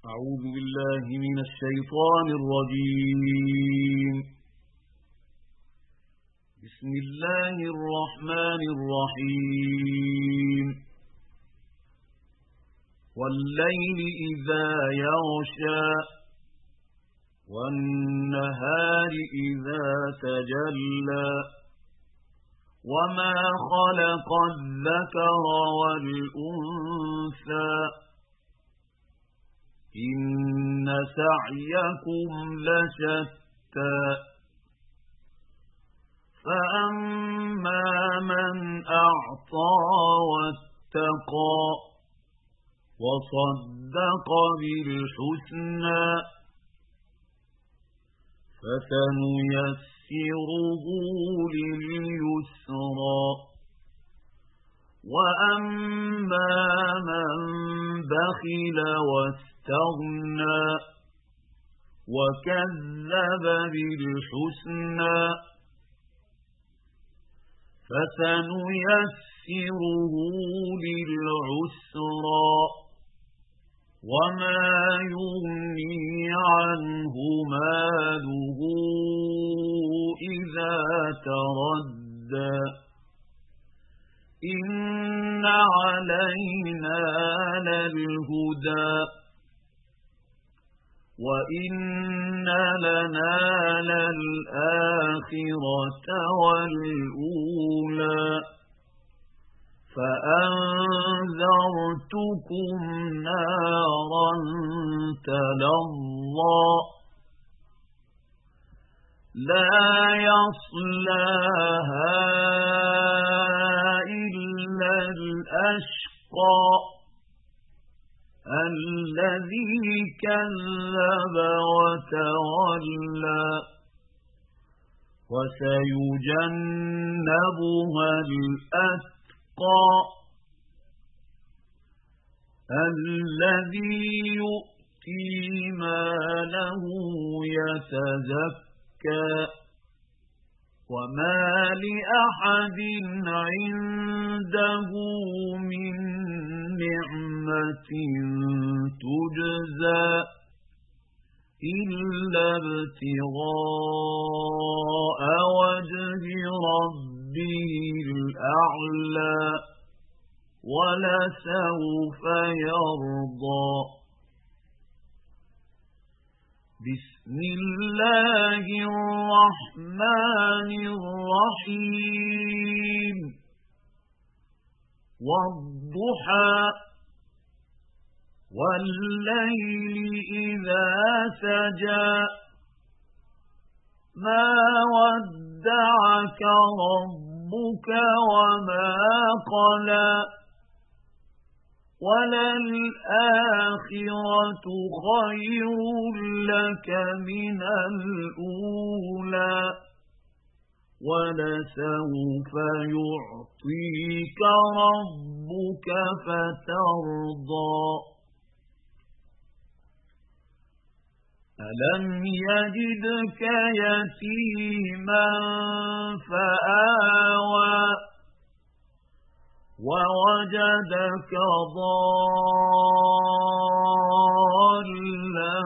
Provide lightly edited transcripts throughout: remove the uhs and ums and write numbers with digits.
أعوذ بالله من الشيطان الرجيم. بسم الله الرحمن الرحيم. والليل إذا يغشى والنهار إذا تجلى وما خلق الذكر والأنثى إن سعيكم لشتى فأما من أعطى واتقى وصدق بالحسنى فسنيسره لليسرى وأما من بخل واستغنى وكذب بالحسنى فسنيسره للعسرى وما يغني عنه ماله إذا تردى إن علينا للهدى وإن لنا للآخرة والأولى فأنذرتكم نارا تلظى لا يصلاها إلا الأشقى الذي كذب وتولى وسيجنبها الأتقى الذي يؤتي ماله يتزكى وما لأحد عنده من نعمة تجزى إلا ابتغاء وجه ربه الأعلى ولسوف يرضى. بسم الله الرحمن الرحيم. والضحى والليل إذا سجى ما ودعك ربك وما قلى وللآخرة خير لك من الأولى ولسوف يعطيك ربك فترضى. ألم يجدك يتيما فآوى ووجدك ضالا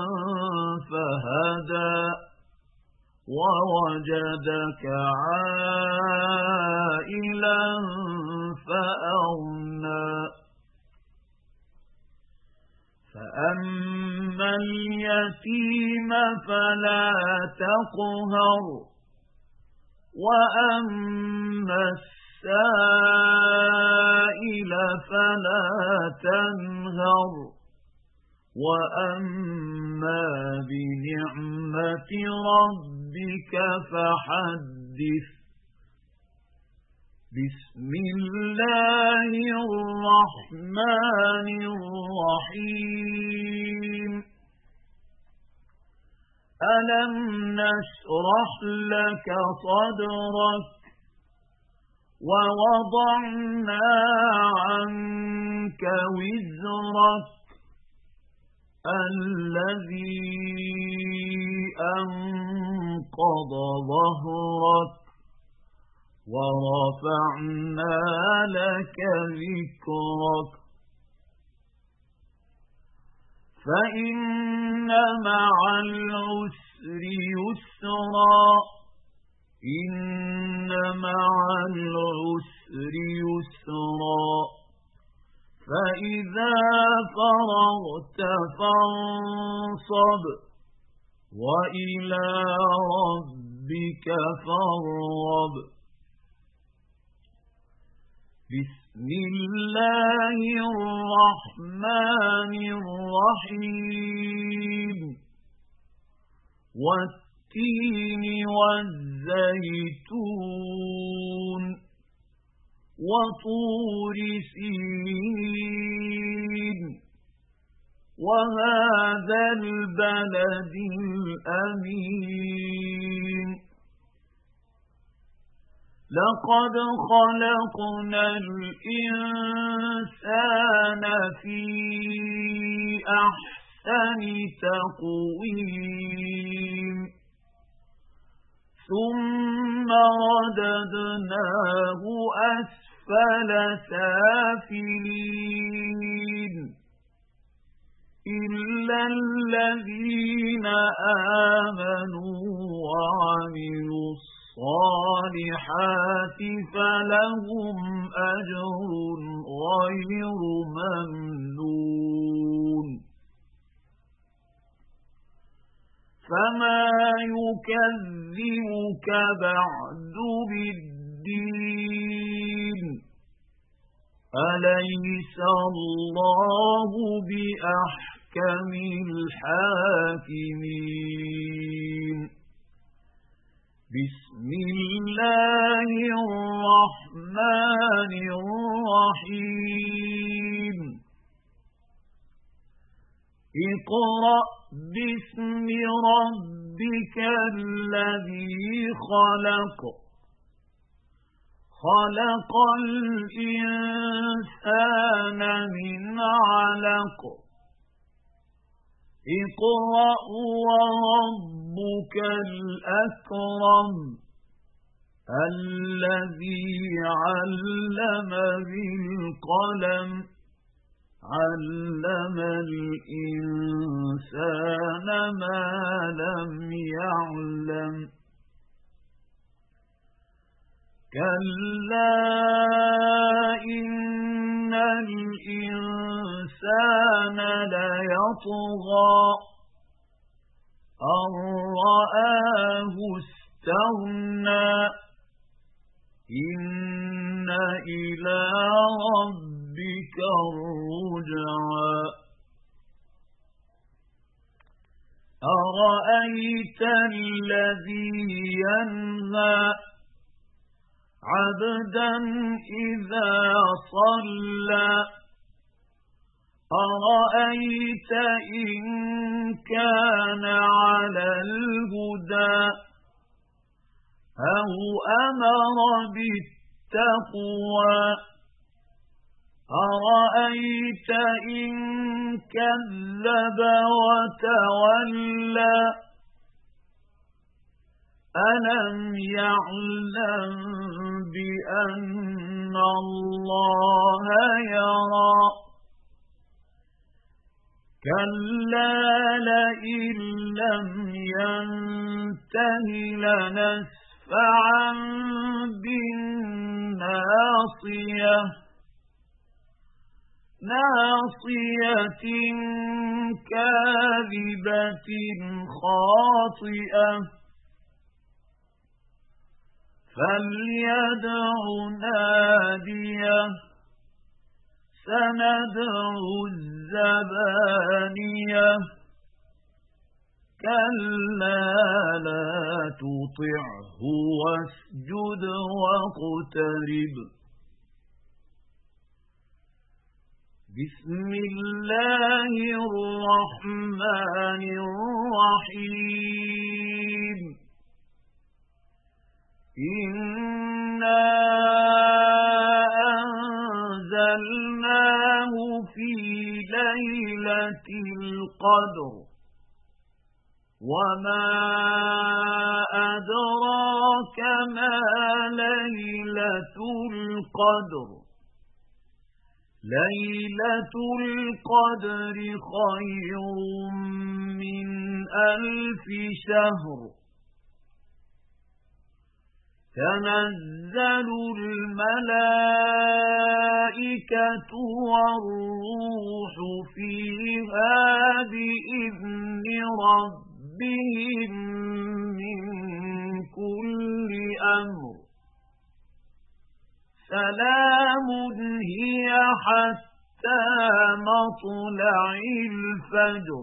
فهدى ووجدك عائلا فأغنى فأما اليتيم فلا تقهر وأما السائل فلا تنهر وأما بنعمة ربك فحدث. بسم الله الرحمن الرحيم. ألم نشرح لك صدرك ووضعنا عنك وزرك الذي أنقض ظهرك ورفعنا لك ذكرك فإن مع العسر يسرا إن مع العسر يسرا فإذا فرغت فانصب وإلى ربك فارغب. بسم الله الرحمن الرحيم. والتين والزيتون وطور سينين وهذا البلد الأمين. لقد خلقنا الإنسان في أحسن تقويم ثم رددناه أسفل سافلين إلا الذين آمنوا وعملوا الصالحات فلهم أجر غير ممنون. فما يكذبك بعد بالدين أليس الله بأحكم الحاكمين. بسم الله الرحمن الرحيم. اقرأ باسم ربك الذي خلق خلق الإنسان من علق اقرأ وربك الأكرم الذي علم بالقلم علم الإنسان ما لم يعلم. كلا إن الإنسان ليطغى أن رآه استغنى إن إلى ربك الرجعى. أرأيت الذي ينهى عبدا إذا صلى أرأيت إن كان على الهدى أو أمر بالتقوى أرأيت إن كذب وتولى ألم يعلم بأن الله يرى كلا لئن لم ينته لنسفعا بالناصية ناصية كاذبة خاطئة فليدع ناديه سندع الزبانية كلا لا تطعه واسجد واقترب. بسم الله الرحمن الرحيم. إنا أنزلناه في ليلة القدر وما أدراك ما ليلة القدر ليلة القدر خير من 1000 شهر تنزل الملائكة والروح فيها بإذن ربهم من كل أمر سلام هي حتى مطلع الفجر.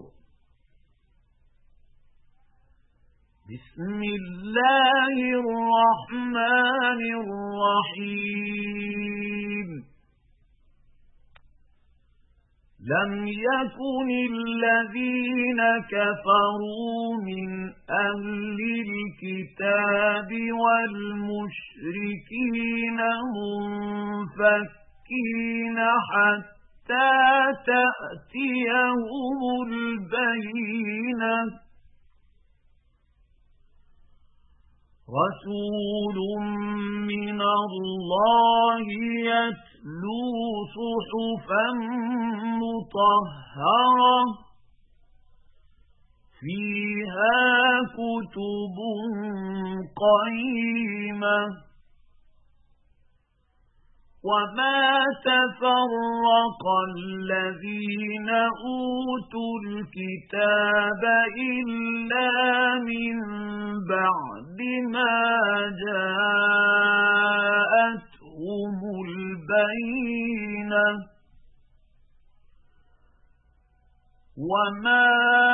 بسم الله الرحمن الرحيم. لم يكن الذين كفروا من أهل الكتاب والمشركين منفكين حتى تأتيهم البينة رسول من الله يتلو صحفا مطهرة فيها كتب قيمة وما تفرق الذين أوتوا الكتاب إلا من بعد ما جاءتهم البينة وما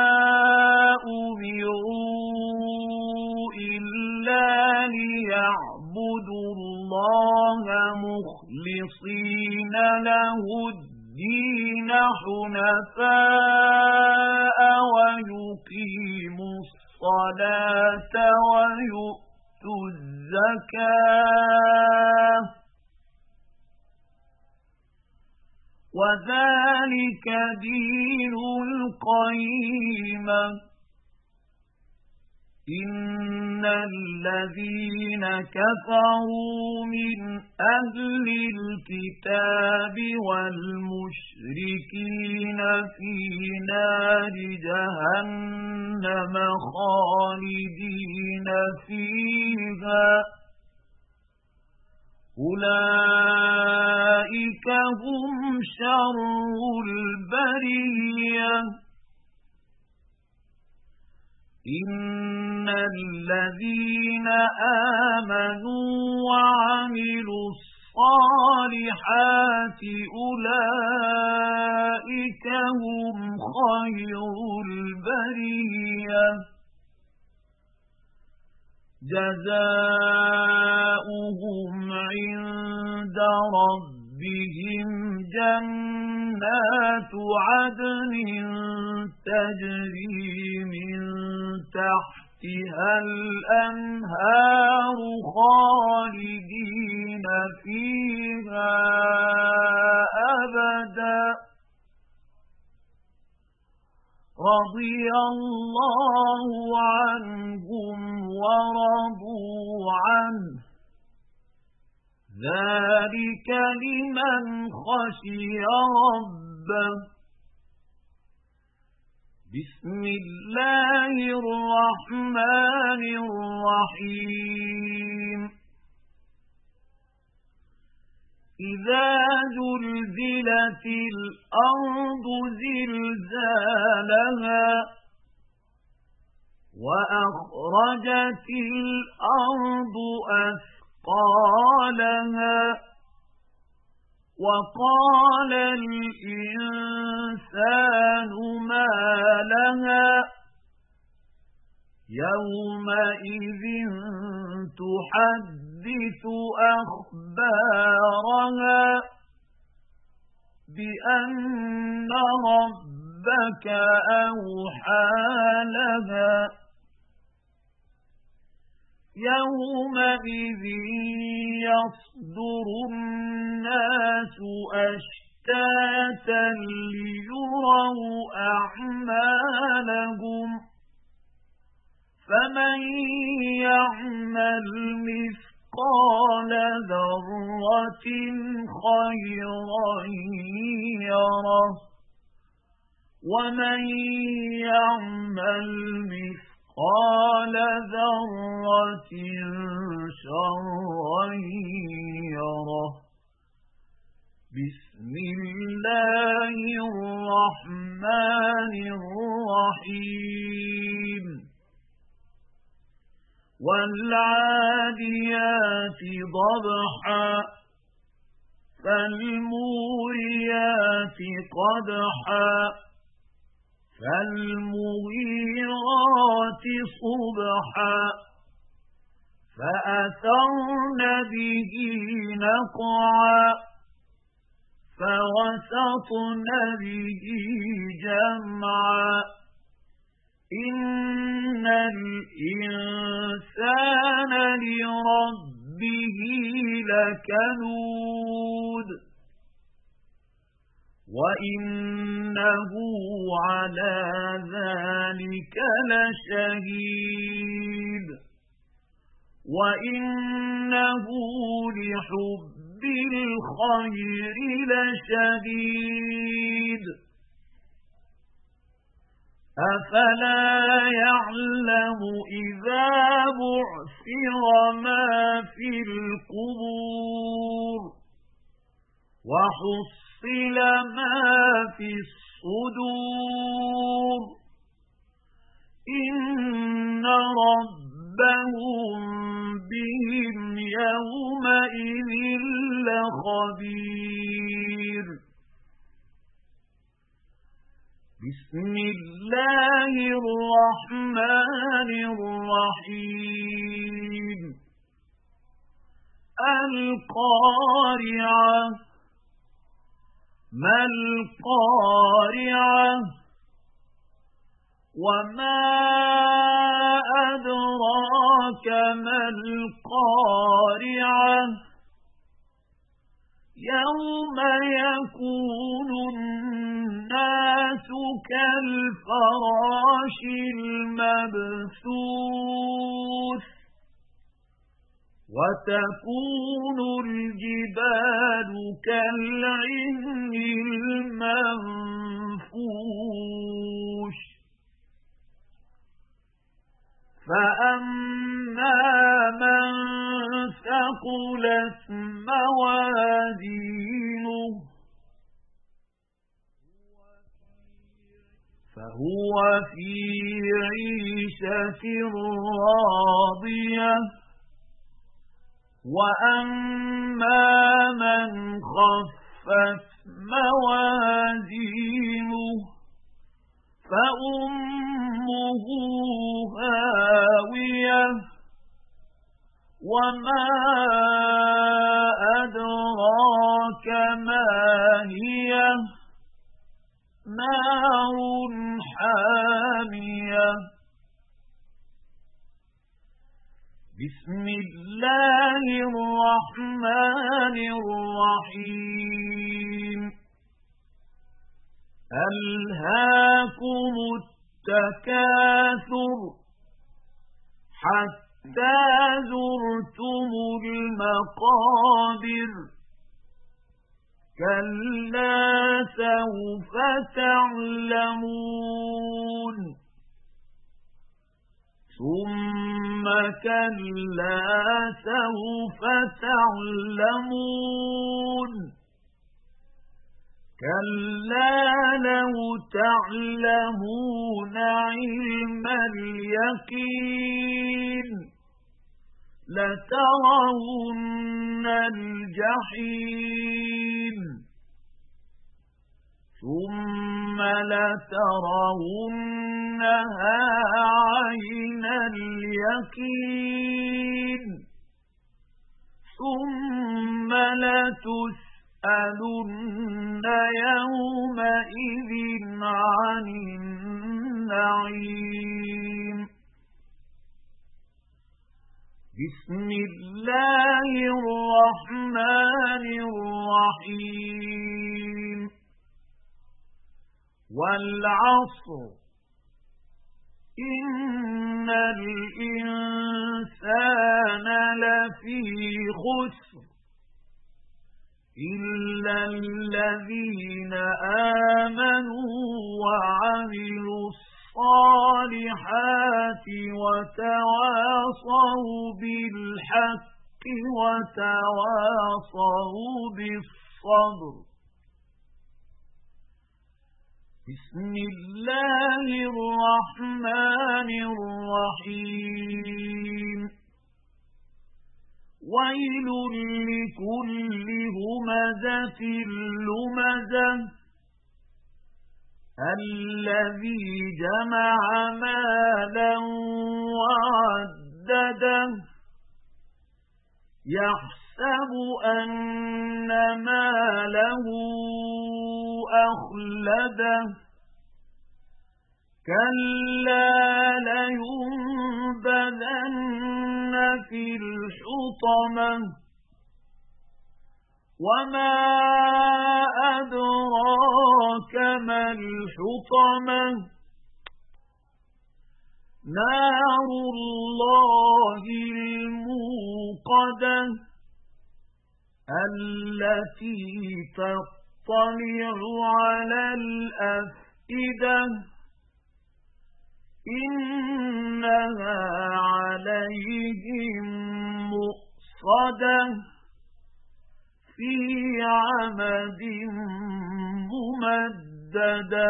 أمروا إلا ليعبدوا الله مخلصين له الدين حنفاء ويقيموا الصلاة ويؤتوا الزكاة وذلك دين القيمة. إن الذين كفروا من أهل الكتاب والمشركين في نار جهنم خالدين فيها أولئك هم شر البرية. إن الذين آمنوا وعملوا الصالحات أولئك هم خير البرية جزاؤهم عند ربهم جنات عدن تجري من تحتها الأنهار خالدين فيها أبدا رضي الله عنهم ورضوا عنه ذلك لمن خشي ربه. بسم الله الرحمن الرحيم. إذا زلزلت الأرض زلزالها وأخرجت الأرض أثقالها وقال الإنسان ما لها يومئذ تحدث أخبارها بأن ربك أوحى لها يومئذ يصدر الناس أشتاتا ليروا أعمالهم فمن يعمل مثقال مثقال ذرة خيرا يره ومن يعمل مثقال ذرة شرا يره بسم الله الرحمن الرحيم والعاديات ضبحا فالموريات قدحا فالمغيرات صبحا فأثرن به نقعا فوسطن به جمعا إن الإنسان لربه لكنود وإنه على ذلك لشهيد وإنه لحب الخير لشديد أفلا يعلم إذا بعثر ما في القبور وحصل ما في الصدور إن ربهم بهم يومئذ لخبير بسم الله الرحمن الرحيم القارعة ما القارعة وما أدراك ما القارعة يوم يكون الناس كالفراش المبثوث وتكون الجبال كالعهن المنفوش فأما من ثقلت موازينه فهو في عيشة راضية وأما من خفت موازينه فأمه هاوية وما أدراك ما هي نار حامية بسم الله الرحمن الرحيم ألهاكم التكاثر حتى زرتم المقابر كلا سوف تعلمون ثم كلا سوف تعلمون كلا لو تعلمون علم اليقين لترون الجحيم ثم لترونها عين اليقين ثم لتسألن يومئذ عن النعيم بسم الله الرحمن الرحيم والعصر إن الإنسان لفي خسر إلا الذين آمنوا وعملوا الصالحات وتواصوا بالحق وتواصوا بالصبر. بسم الله الرحمن الرحيم. ويل لكل همزة لمزة الذي جمع مالا وعدده يحسب أن ماله أخلده كلا لينبذن في الحطمة وما أدراك ما الحطمة نار الله الموقدة التي تطلع على الأفئدة إنها عليهم مؤصدة في عمد ممددة.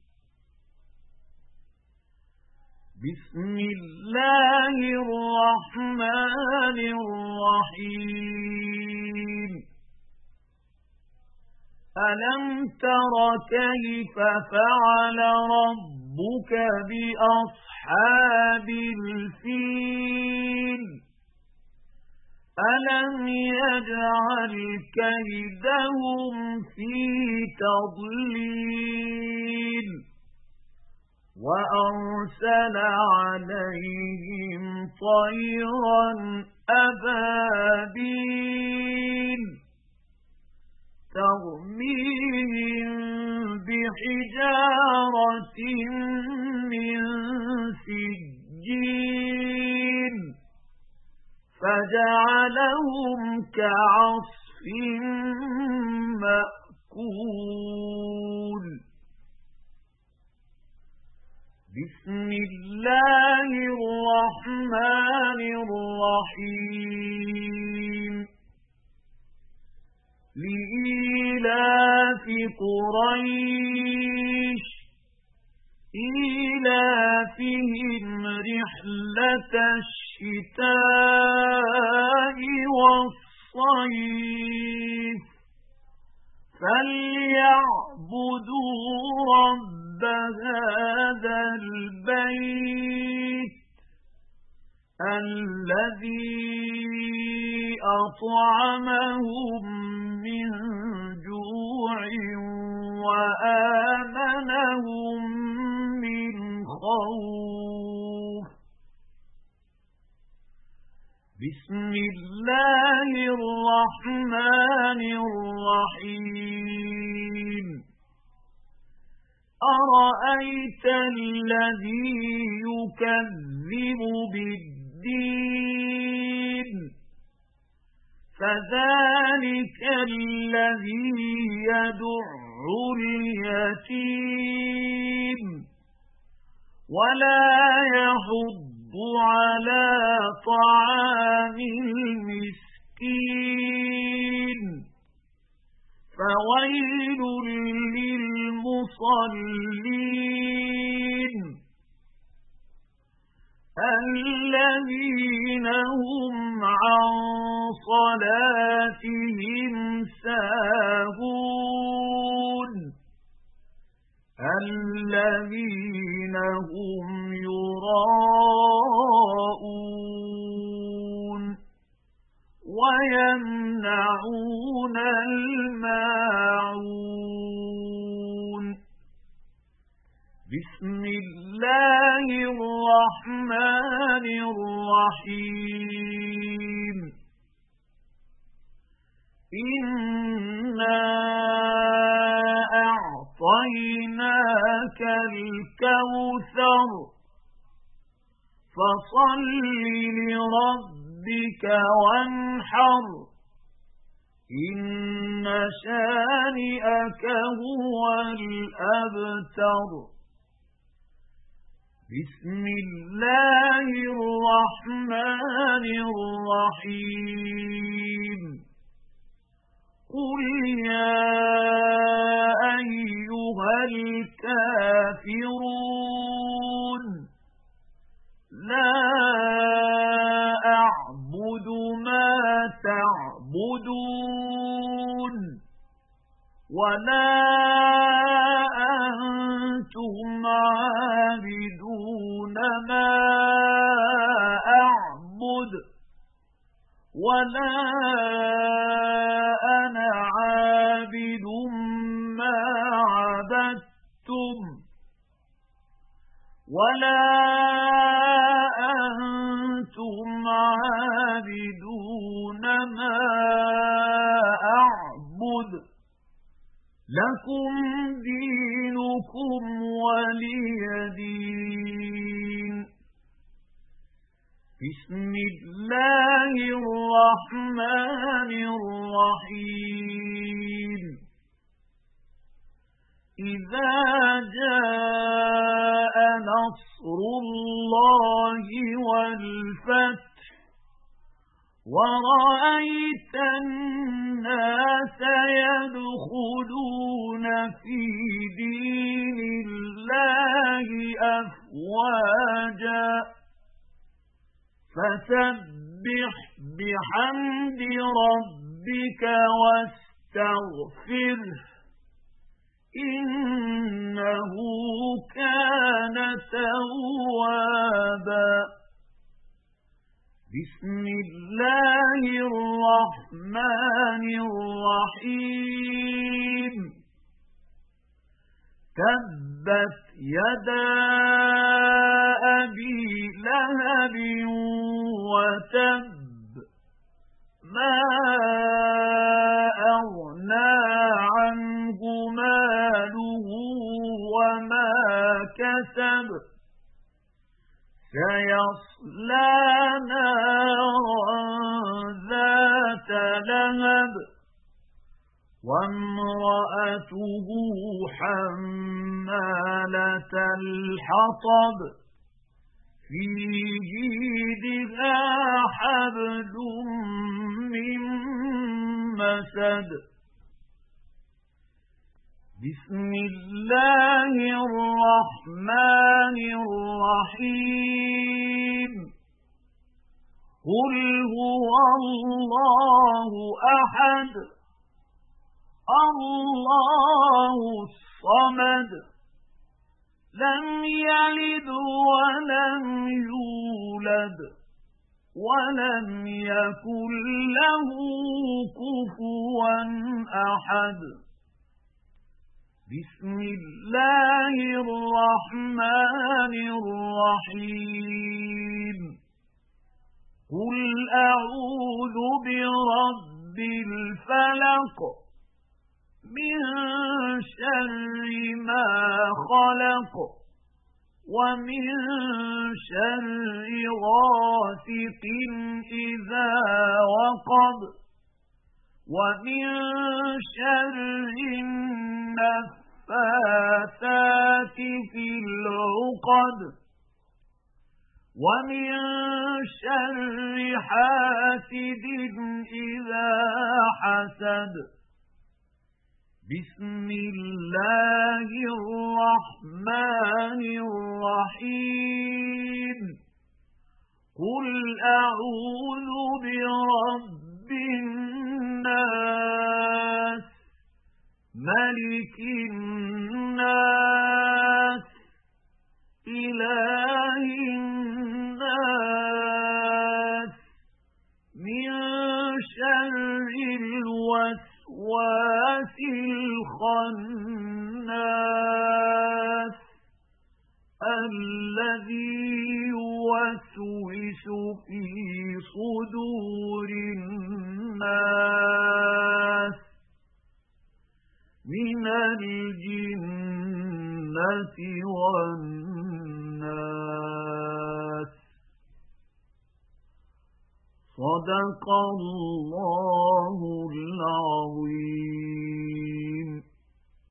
بسم الله الرحمن الرحيم. ألم تر كيف فعل ربك بأصحاب الفيل ألم يجعل كيدهم في تضليل وأرسل عليهم طيرا أبابيل ترميهم بحجارة من سجيل فجعلهم كعصف مأكول. بسم الله الرحمن الرحيم. لإيلاف قريش إيلافهم رحلة الشتاء والصيف فليعبدوا رب هذا البيت الذي أطعمهم من جوع وآمنهم من خوف. بسم الله الرحمن الرحيم. أرأيت الذي يكذب بالدين فذلك الذي يدع اليتيم ولا يحض على طعام المسكين فويل للمصلين الذين هم عن صلاتهم ساهون الذين هم يراءون ويمنعون الماعون. بسم الله الرحمن الرحيم. إنا أعطيناك الكوثر فصل لربك وانحر إن شانئك هو الأبتر بسم الله الرحمن الرحيم قل يا أيها الكافرون لا أعبد ما تعبدون ولا أنتم عابدون ما أعبد ولا أنا عابد ما عبدتم ولا أنتم عابدون ما أعبد لكم دينكم ولي دين بسم الله الرحمن الرحيم إذا جاء نصر الله والفتح ورأيت الناس يدخلون في دين الله أفواجا فسبح بحمد ربك واستغفره إنه كان توابا بسم الله الرحمن الرحيم تبت يدا أبي لهب وتب ما أغنى عنه ماله وما كسب سيصلى نارا ذات لهب وامرأته حمالة الحطب في جيدها حبل من مسد بسم الله الرحمن الرحيم قل هو الله أحد الله الصمد لم يلد ولم يولد ولم يكن له كفوا أحد بسم الله الرحمن الرحيم قل أعوذ برب الفلق من شر ما خلق ومن شر غاسق إذا وقب ومن شر النفاثات في العقد ومن شر حاسد إذا حسد بسم الله الرحمن الرحيم قل أعوذ برب الناس ملك الناس إله الناس من شر الوسواس الخناس الذي يوسوس في صدور الناس من الجنة والناس صدق الله العظيم.